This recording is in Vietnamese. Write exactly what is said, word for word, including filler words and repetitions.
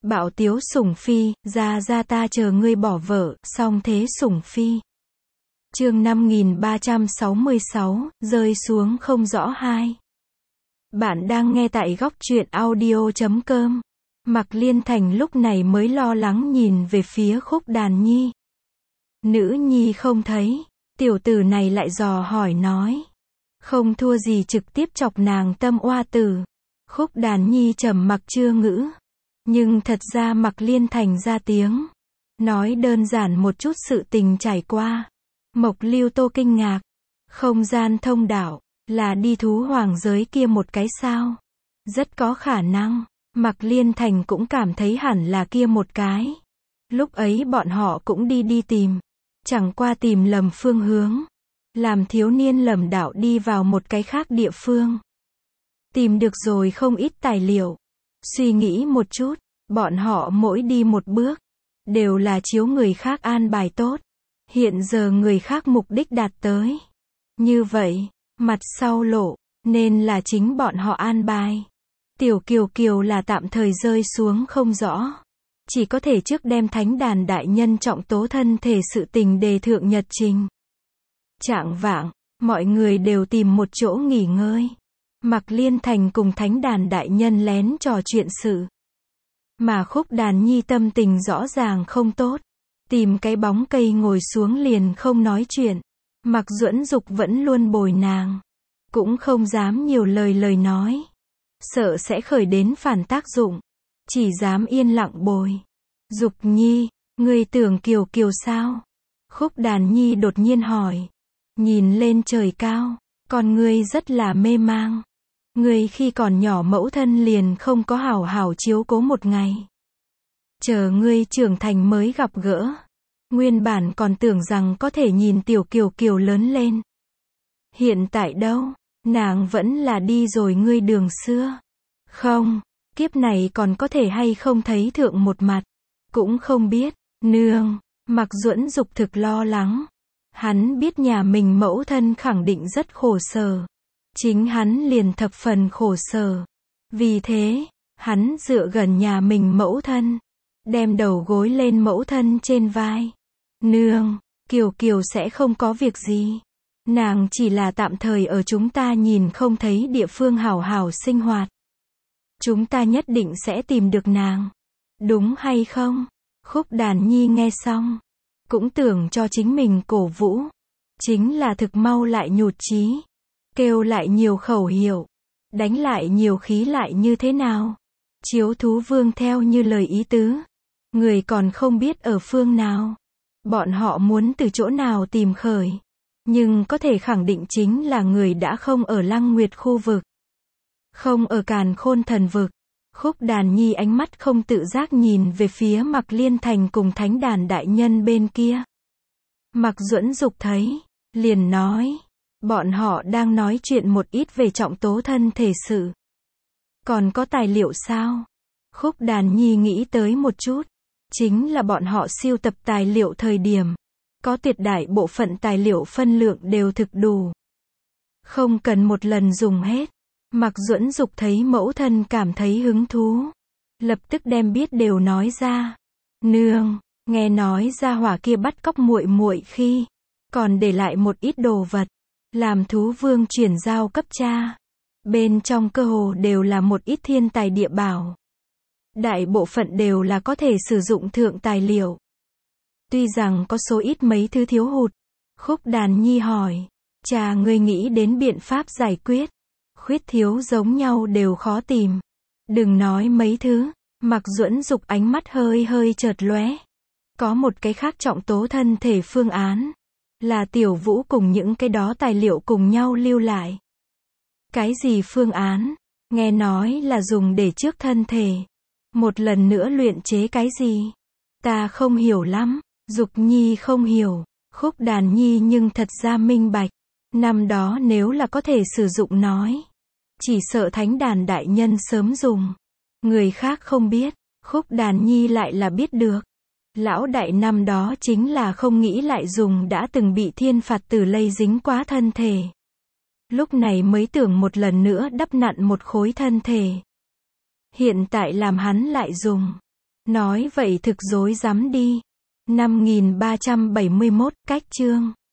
Bảo Tiếu Sủng Phi, ra ra ta chờ ngươi bỏ vợ, song thế Sủng Phi. Chương năm nghìn ba trăm sáu mươi sáu, rơi xuống không rõ hai. Bạn đang nghe tại góc truyện audio chấm com. Mạc Liên Thành lúc này mới lo lắng nhìn về phía Khúc Đàn Nhi. Nữ nhi không thấy, tiểu tử này lại dò hỏi nói. Không thua gì trực tiếp chọc nàng tâm oa tử. Khúc Đàn Nhi trầm mặc chưa ngữ. Nhưng thật ra Mạc Liên Thành ra tiếng. Nói đơn giản một chút sự tình trải qua. Mộc Lưu Tô kinh ngạc. Không gian thông đạo, là đi thú hoàng giới kia một cái sao? Rất có khả năng. Mạc Liên Thành cũng cảm thấy hẳn là kia một cái. Lúc ấy bọn họ cũng đi đi tìm. Chẳng qua tìm lầm phương hướng. Làm thiếu niên lầm đạo đi vào một cái khác địa phương. Tìm được rồi không ít tài liệu. Suy nghĩ một chút, bọn họ mỗi đi một bước, đều là chiếu người khác an bài tốt. Hiện giờ người khác mục đích đạt tới. Như vậy, mặt sau lộ, nên là chính bọn họ an bài. Tiểu Kiều Kiều là tạm thời rơi xuống không rõ. Chỉ có thể trước đem thánh đàn đại nhân trọng tố thân thể sự tình đề thượng nhật trình. Trạng vạng, mọi người đều tìm một chỗ nghỉ ngơi. Mạc Liên Thành cùng thánh đàn đại nhân lén trò chuyện sự. Mà Khúc Đàn Nhi tâm tình rõ ràng không tốt. Tìm cái bóng cây ngồi xuống liền không nói chuyện. Mạc Duẫn Dục vẫn luôn bồi nàng. Cũng không dám nhiều lời lời nói. Sợ sẽ khởi đến phản tác dụng. Chỉ dám yên lặng bồi. Dục Nhi, ngươi tưởng Kiều Kiều sao? Khúc Đàn Nhi đột nhiên hỏi. Nhìn lên trời cao, con ngươi rất là mê mang. Ngươi khi còn nhỏ mẫu thân liền không có hảo hảo chiếu cố một ngày. Chờ ngươi trưởng thành mới gặp gỡ. Nguyên bản còn tưởng rằng có thể nhìn tiểu Kiều Kiều lớn lên. Hiện tại đâu, nàng vẫn là đi rồi ngươi đường xưa. Không, kiếp này còn có thể hay không thấy thượng một mặt. Cũng không biết, nương, Mạc Duẫn Dục thực lo lắng. Hắn biết nhà mình mẫu thân khẳng định rất khổ sở. Chính hắn liền thập phần khổ sở. Vì thế, hắn dựa gần nhà mình mẫu thân. Đem đầu gối lên mẫu thân trên vai. Nương, Kiều Kiều sẽ không có việc gì. Nàng chỉ là tạm thời ở chúng ta nhìn không thấy địa phương hảo hảo sinh hoạt. Chúng ta nhất định sẽ tìm được nàng. Đúng hay không? Khúc Đàn Nhi nghe xong. Cũng tưởng cho chính mình cổ vũ. Chính là thực mau lại nhụt chí. Kêu lại nhiều khẩu hiệu. Đánh lại nhiều khí lại như thế nào? Chiếu thú vương theo như lời ý tứ. Người còn không biết ở phương nào. Bọn họ muốn từ chỗ nào tìm khởi. Nhưng có thể khẳng định chính là người đã không ở Lăng Nguyệt khu vực. Không ở Càn Khôn thần vực. Khúc Đàn Nhi ánh mắt không tự giác nhìn về phía Mạc Liên Thành cùng thánh đàn đại nhân bên kia. Mạc Duẫn Dục thấy, liền nói. Bọn họ đang nói chuyện một ít về trọng tố thân thể sự. Còn có tài liệu sao? Khúc Đàn Nhi nghĩ tới một chút. Chính là bọn họ siêu tập tài liệu thời điểm. Có tuyệt đại bộ phận tài liệu phân lượng đều thực đủ. Không cần một lần dùng hết. Mạc Duẫn Dục thấy mẫu thân cảm thấy hứng thú. Lập tức đem biết đều nói ra. Nương, nghe nói gia hỏa kia bắt cóc muội muội khi. Còn để lại một ít đồ vật. Làm thú vương chuyển giao cấp cha. Bên trong cơ hồ đều là một ít thiên tài địa bảo. Đại bộ phận đều là có thể sử dụng thượng tài liệu. Tuy rằng có số ít mấy thứ thiếu hụt. Khúc Đàn Nhi hỏi. Cha ngươi nghĩ đến biện pháp giải quyết. Khuyết thiếu giống nhau đều khó tìm. Đừng nói mấy thứ. Mạc Duẫn Dục ánh mắt hơi hơi chợt lóe. Có một cái khác trọng tố thân thể phương án. Là Tiểu Vũ cùng những cái đó tài liệu cùng nhau lưu lại. Cái gì phương án? Nghe nói là dùng để trước thân thể. Một lần nữa luyện chế cái gì? Ta không hiểu lắm. Dục Nhi không hiểu. Khúc Đàn Nhi nhưng thật ra minh bạch. Năm đó nếu là có thể sử dụng nói. Chỉ sợ thánh đàn đại nhân sớm dùng. Người khác không biết. Khúc Đàn Nhi lại là biết được. Lão đại năm đó chính là không nghĩ lại dùng đã từng bị thiên phạt tử lây dính quá thân thể. Lúc này mới tưởng một lần nữa đắp nặn một khối thân thể. Hiện tại làm hắn lại dùng. Nói vậy thực dối rắm đi. năm nghìn ba trăm bảy mươi mốt, cách chương